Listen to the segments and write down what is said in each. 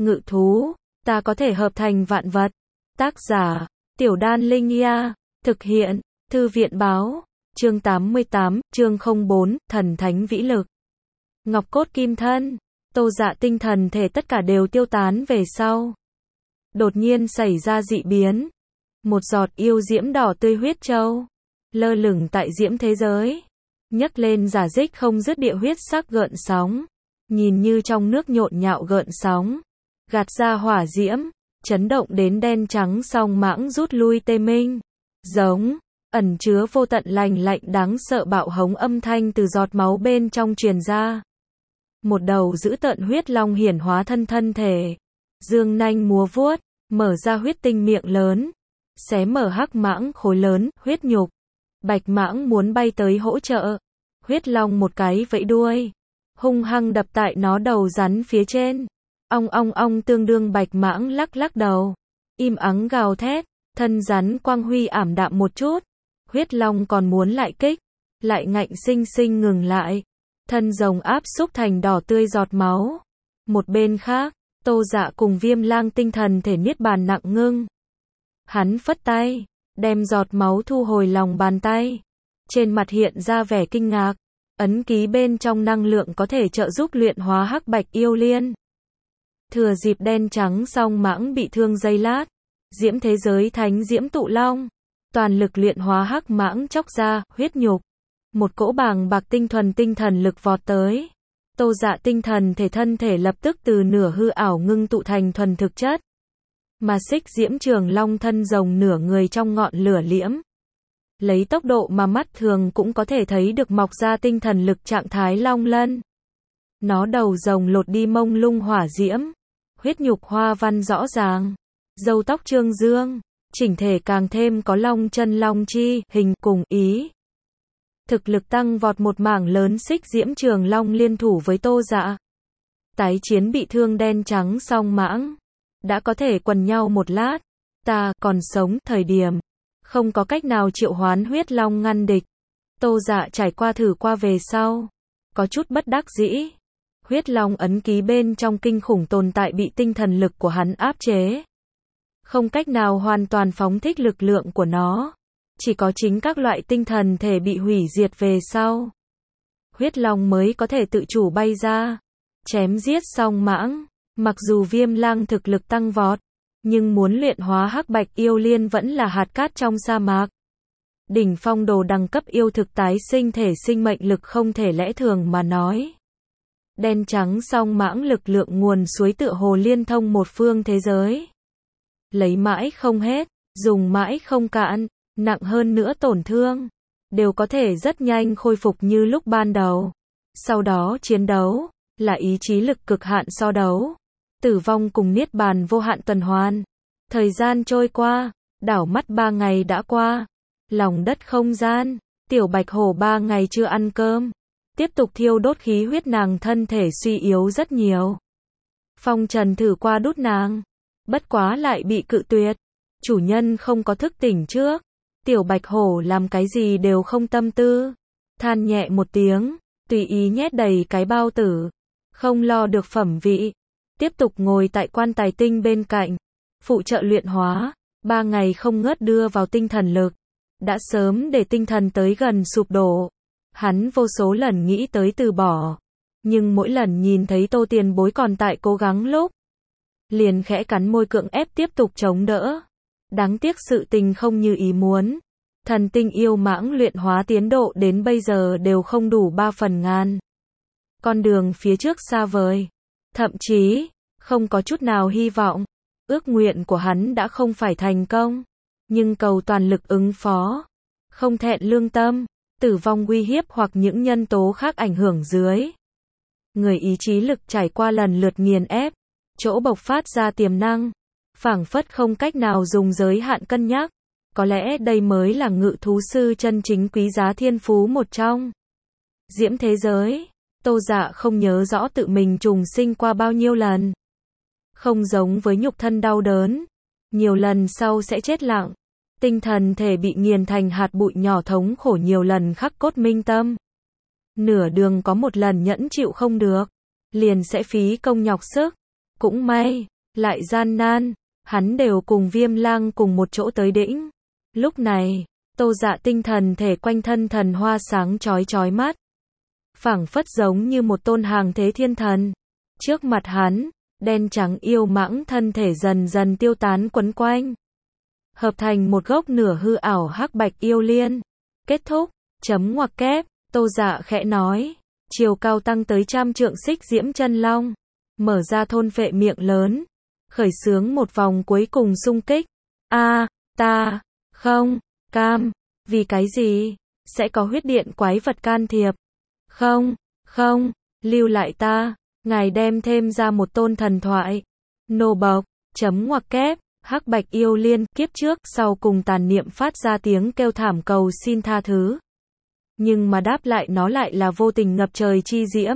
ngự thú, ta có thể hợp thành vạn vật. Tác giả, Tiểu Đan Linh Ia, thực hiện, Thư viện báo, chương 88, chương 04, thần thánh vĩ lực. Ngọc cốt kim thân, Tô Dạ tinh thần thể tất cả đều tiêu tán về sau. Đột nhiên xảy ra dị biến. Một giọt yêu diễm đỏ tươi huyết châu, lơ lửng tại diễm thế giới. Nhấc lên rả rích không dứt địa huyết sắc gợn sóng. Nhìn như trong nước nhộn nhạo gợn sóng. Gạt ra hỏa diễm, chấn động đến đen trắng song mãng rút lui tê minh. Giống, ẩn chứa vô tận lành lạnh đáng sợ bạo hống âm thanh từ giọt máu bên trong truyền ra. Một đầu dữ tợn huyết long hiển hóa thân thể. Dương nanh múa vuốt, mở ra huyết tinh miệng lớn. Xé mở hắc mãng khối lớn, huyết nhục. Bạch mãng muốn bay tới hỗ trợ. Huyết long một cái vẫy đuôi. Hung hăng đập tại nó đầu rắn phía trên. Ong ong ong tương đương bạch mãng lắc lắc đầu. Im ắng gào thét, thân rắn quang huy ảm đạm một chút. Huyết long còn muốn lại kích. Lại ngạnh sinh sinh ngừng lại. Thân rồng áp xúc thành đỏ tươi giọt máu. Một bên khác, Tô Dạ cùng Viêm Lang tinh thần thể niết bàn nặng ngưng. Hắn phất tay, đem giọt máu thu hồi lòng bàn tay. Trên mặt hiện ra vẻ kinh ngạc. Ấn ký bên trong năng lượng có thể trợ giúp luyện hóa hắc bạch yêu liên. Thừa dịp đen trắng song mãng bị thương giây lát. Diễm thế giới thánh diễm tụ long. Toàn lực luyện hóa hắc mãng chóc ra, huyết nhục. Một cỗ bàng bạc tinh thuần tinh thần lực vọt tới. Tô Dạ tinh thần thể thân thể lập tức từ nửa hư ảo ngưng tụ thành thuần thực chất. Mà xích diễm trường long thân rồng nửa người trong ngọn lửa liễm. Lấy tốc độ mà mắt thường cũng có thể thấy được mọc ra tinh thần lực trạng thái long lân. Nó đầu rồng lột đi mông lung hỏa diễm. Huyết nhục hoa văn rõ ràng. Râu tóc trương dương. Chỉnh thể càng thêm có long chân long chi, hình cùng ý. Thực lực tăng vọt một mảng lớn xích diễm trường long liên thủ với Tô Dạ. Tái chiến bị thương đen trắng song mãng. Đã có thể quần nhau một lát. Ta còn sống thời điểm. Không có cách nào triệu hoán huyết long ngăn địch. Tô Dạ trải qua thử qua về sau. Có chút bất đắc dĩ. Huyết long ấn ký bên trong kinh khủng tồn tại bị tinh thần lực của hắn áp chế. Không cách nào hoàn toàn phóng thích lực lượng của nó. Chỉ có chính các loại tinh thần thể bị hủy diệt về sau. Huyết long mới có thể tự chủ bay ra. Chém giết song mãng. Mặc dù Viêm Lang thực lực tăng vọt. Nhưng muốn luyện hóa hắc bạch yêu liên vẫn là hạt cát trong sa mạc. Đỉnh phong đồ đẳng cấp yêu thực tái sinh thể sinh mệnh lực không thể lẽ thường mà nói. Đen trắng song mãng lực lượng nguồn suối tựa hồ liên thông một phương thế giới. Lấy mãi không hết, dùng mãi không cạn, nặng hơn nữa tổn thương. Đều có thể rất nhanh khôi phục như lúc ban đầu. Sau đó chiến đấu, là ý chí lực cực hạn so đấu. Tử vong cùng niết bàn vô hạn tuần hoàn. Thời gian trôi qua, đảo mắt 3 ngày đã qua. Lòng đất không gian, tiểu bạch hổ 3 ngày chưa ăn cơm. Tiếp tục thiêu đốt khí huyết nàng thân thể suy yếu rất nhiều. Phong Trần thử qua đút nàng. Bất quá lại bị cự tuyệt. Chủ nhân không có thức tỉnh trước. Tiểu bạch hổ làm cái gì đều không tâm tư. Than nhẹ một tiếng, tùy ý nhét đầy cái bao tử. Không lo được phẩm vị. Tiếp tục ngồi tại quan tài tinh bên cạnh. Phụ trợ luyện hóa. 3 ngày không ngớt đưa vào tinh thần lực. Đã sớm để tinh thần tới gần sụp đổ. Hắn vô số lần nghĩ tới từ bỏ. Nhưng mỗi lần nhìn thấy Tô tiền bối còn tại cố gắng lúc. Liền khẽ cắn môi cưỡng ép tiếp tục chống đỡ. Đáng tiếc sự tình không như ý muốn. Thần tinh yêu mãng luyện hóa tiến độ đến bây giờ đều không đủ 3 phần ngàn. Con đường phía trước xa vời. Thậm chí, không có chút nào hy vọng. Ước nguyện của hắn đã không phải thành công. Nhưng cầu toàn lực ứng phó. Không thẹn lương tâm. Tử vong uy hiếp hoặc những nhân tố khác ảnh hưởng dưới. Người ý chí lực trải qua lần lượt nghiền ép. Chỗ bộc phát ra tiềm năng. Phảng phất không cách nào dùng giới hạn cân nhắc. Có lẽ đây mới là ngự thú sư chân chính quý giá thiên phú một trong. Diễm thế giới. Tô Dạ không nhớ rõ tự mình trùng sinh qua bao nhiêu lần. Không giống với nhục thân đau đớn. Nhiều lần sau sẽ chết lặng. Tinh thần thể bị nghiền thành hạt bụi nhỏ thống khổ nhiều lần khắc cốt minh tâm. Nửa đường có một lần nhẫn chịu không được. Liền sẽ phí công nhọc sức. Cũng may, lại gian nan, hắn đều cùng Viêm Lang cùng một chỗ tới đỉnh. Lúc này, Tô Dạ tinh thần thể quanh thân thần hoa sáng chói chói mắt, phảng phất giống như một tôn hàng thế thiên thần. Trước mặt hắn, đen trắng yêu mãng thân thể dần dần tiêu tán quấn quanh, hợp thành một gốc nửa hư ảo hắc bạch yêu liên. Kết thúc, chấm ngoặc kép, Tô Dạ khẽ nói, chiều cao tăng tới 100 trượng xích diễm chân long, mở ra thôn phệ miệng lớn, khởi xướng một vòng cuối cùng xung kích. Ta không cam, vì cái gì? Sẽ có huyết điện quái vật can thiệp. Không, lưu lại ta, ngài đem thêm ra một tôn thần thoại. Nô bộc, chấm ngoặc kép, hắc bạch yêu liên, kiếp trước, sau cùng tàn niệm phát ra tiếng kêu thảm cầu xin tha thứ. Nhưng mà đáp lại nó lại là vô tình ngập trời chi diễm.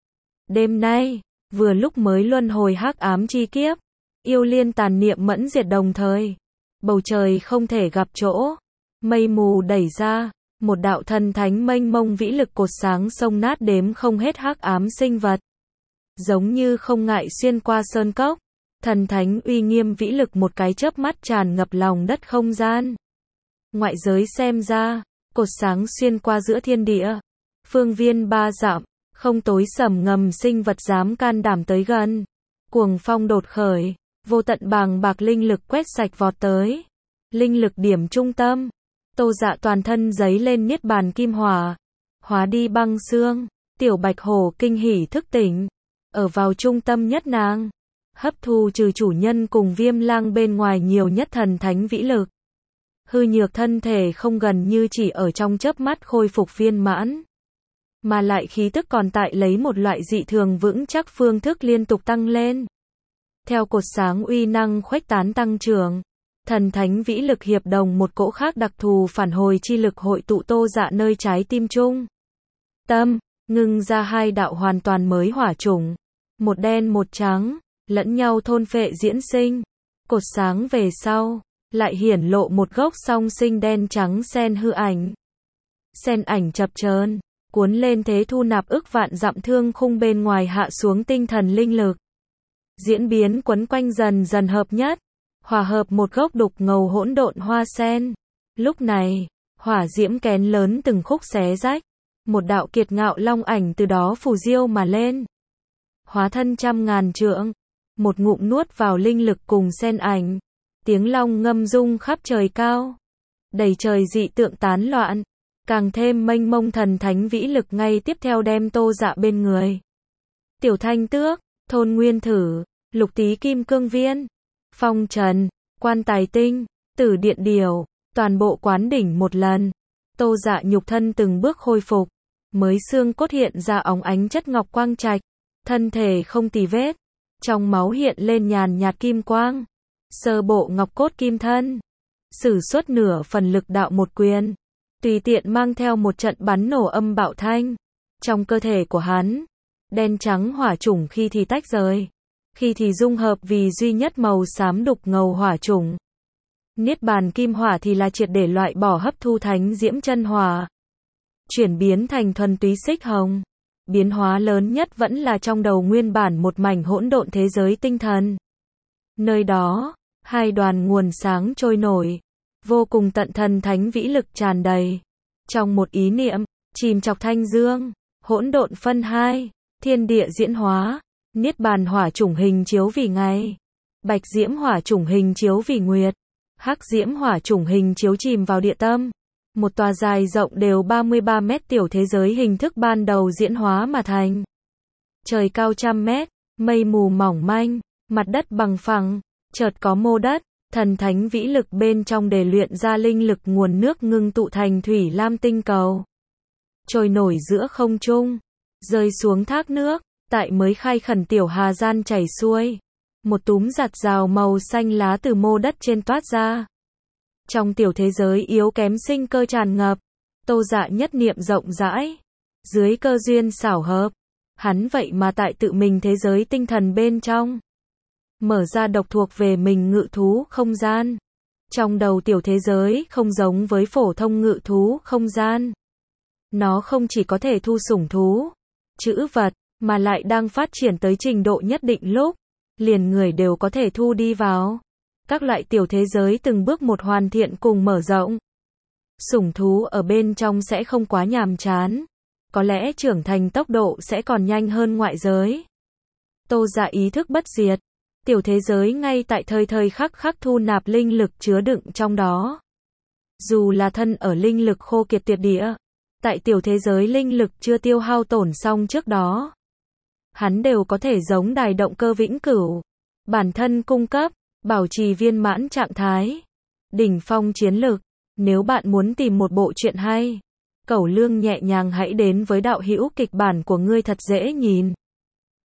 Đêm nay, vừa lúc mới luân hồi hắc ám chi kiếp, yêu liên tàn niệm mẫn diệt đồng thời. Bầu trời không thể gặp chỗ, mây mù đẩy ra, một đạo thần thánh mênh mông vĩ lực cột sáng xông nát đếm không hết hắc ám sinh vật. Giống như không ngại xuyên qua sơn cốc, thần thánh uy nghiêm vĩ lực một cái chớp mắt tràn ngập lòng đất không gian. Ngoại giới xem ra, cột sáng xuyên qua giữa thiên địa, phương viên 3 dặm, không tối sầm ngầm sinh vật dám can đảm tới gần. Cuồng phong đột khởi, vô tận bàng bạc linh lực quét sạch vọt tới. Linh lực điểm trung tâm, Tô Dạ toàn thân giấy lên niết bàn kim hỏa, hóa đi băng xương. Tiểu bạch hổ kinh hỉ thức tỉnh, ở vào trung tâm nhất nàng, hấp thu trừ chủ nhân cùng Viêm Lang bên ngoài nhiều nhất thần thánh vĩ lực. Hư nhược thân thể không gần như chỉ ở trong chớp mắt khôi phục viên mãn, mà lại khí tức còn tại lấy một loại dị thường vững chắc phương thức liên tục tăng lên. Theo cột sáng uy năng khuếch tán tăng trưởng, thần thánh vĩ lực hiệp đồng một cỗ khác đặc thù phản hồi chi lực hội tụ Tô Dạ nơi trái tim trung tâm, ngưng ra 2 đạo hoàn toàn mới hỏa chủng, một đen một trắng, lẫn nhau thôn phệ diễn sinh. Cột sáng về sau, lại hiển lộ một gốc song sinh đen trắng sen hư ảnh. Sen ảnh chập chờn, cuốn lên thế thu nạp ức vạn dặm thương khung bên ngoài hạ xuống tinh thần linh lực. Diễn biến quấn quanh dần dần hợp nhất, hòa hợp một gốc đục ngầu hỗn độn hoa sen. Lúc này, hỏa diễm kén lớn từng khúc xé rách, một đạo kiệt ngạo long ảnh từ đó phù diêu mà lên. Hóa thân 100.000 trượng, một ngụm nuốt vào linh lực cùng sen ảnh. Tiếng long ngâm rung khắp trời cao, đầy trời dị tượng tán loạn, càng thêm mênh mông thần thánh vĩ lực ngay tiếp theo đem Tô Dạ bên người. Tiểu Thanh Tước, Thôn Nguyên Thử, Lục Tý Kim Cương Viên, Phong Trần, Quan Tài Tinh, Tử Điện Điểu, toàn bộ quán đỉnh một lần. Tô Dạ nhục thân từng bước khôi phục, mới xương cốt hiện ra óng ánh chất ngọc quang trạch, thân thể không tì vết, trong máu hiện lên nhàn nhạt kim quang. Sơ bộ ngọc cốt kim thân, sử xuất nửa phần lực đạo một quyền, tùy tiện mang theo một trận bắn nổ âm bạo thanh. Trong cơ thể của hắn, đen trắng hỏa chủng khi thì tách rời, khi thì dung hợp vì duy nhất màu xám đục ngầu hỏa chủng. Niết bàn kim hỏa thì là triệt để loại bỏ hấp thu thánh diễm chân hỏa, chuyển biến thành thuần túy xích hồng. Biến hóa lớn nhất vẫn là trong đầu nguyên bản một mảnh hỗn độn thế giới tinh thần. Nơi đó, 2 đoàn nguồn sáng trôi nổi, vô cùng tận thần thánh vĩ lực tràn đầy. Trong một ý niệm, chìm chọc thanh dương, hỗn độn phân 2, thiên địa diễn hóa, niết bàn hỏa chủng hình chiếu vì ngày, bạch diễm hỏa chủng hình chiếu vì nguyệt, hắc diễm hỏa chủng hình chiếu chìm vào địa tâm. Một tòa dài rộng đều 33 mét tiểu thế giới hình thức ban đầu diễn hóa mà thành. Trời cao 100 mét, mây mù mỏng manh, mặt đất bằng phẳng, chợt có mô đất, thần thánh vĩ lực bên trong để luyện ra linh lực nguồn nước ngưng tụ thành thủy lam tinh cầu. Trôi nổi giữa không trung, rơi xuống thác nước, tại mới khai khẩn tiểu hà gian chảy xuôi. Một túm giạt rào màu xanh lá từ mô đất trên toát ra. Trong tiểu thế giới yếu kém sinh cơ tràn ngập, Tô Dạ nhất niệm rộng rãi. Dưới cơ duyên xảo hợp, hắn vậy mà tại tự mình thế giới tinh thần bên trong, mở ra độc thuộc về mình ngự thú không gian. Trong đầu tiểu thế giới không giống với phổ thông ngự thú không gian. Nó không chỉ có thể thu sủng thú, trữ vật, mà lại đang phát triển tới trình độ nhất định lúc liền người đều có thể thu đi vào. Các loại tiểu thế giới từng bước một hoàn thiện cùng mở rộng. Sủng thú ở bên trong sẽ không quá nhàm chán. Có lẽ trưởng thành tốc độ sẽ còn nhanh hơn ngoại giới. Tô Dạ ý thức bất diệt. Tiểu thế giới ngay tại thời thời khắc khắc thu nạp linh lực chứa đựng trong đó. Dù là thân ở linh lực khô kiệt tuyệt địa, tại tiểu thế giới linh lực chưa tiêu hao tổn xong trước đó, hắn đều có thể giống đài động cơ vĩnh cửu, bản thân cung cấp, bảo trì viên mãn trạng thái, đỉnh phong chiến lực. Nếu bạn muốn tìm một bộ truyện hay, Cẩu Lương nhẹ nhàng hãy đến với đạo hữu kịch bản của ngươi thật dễ nhìn.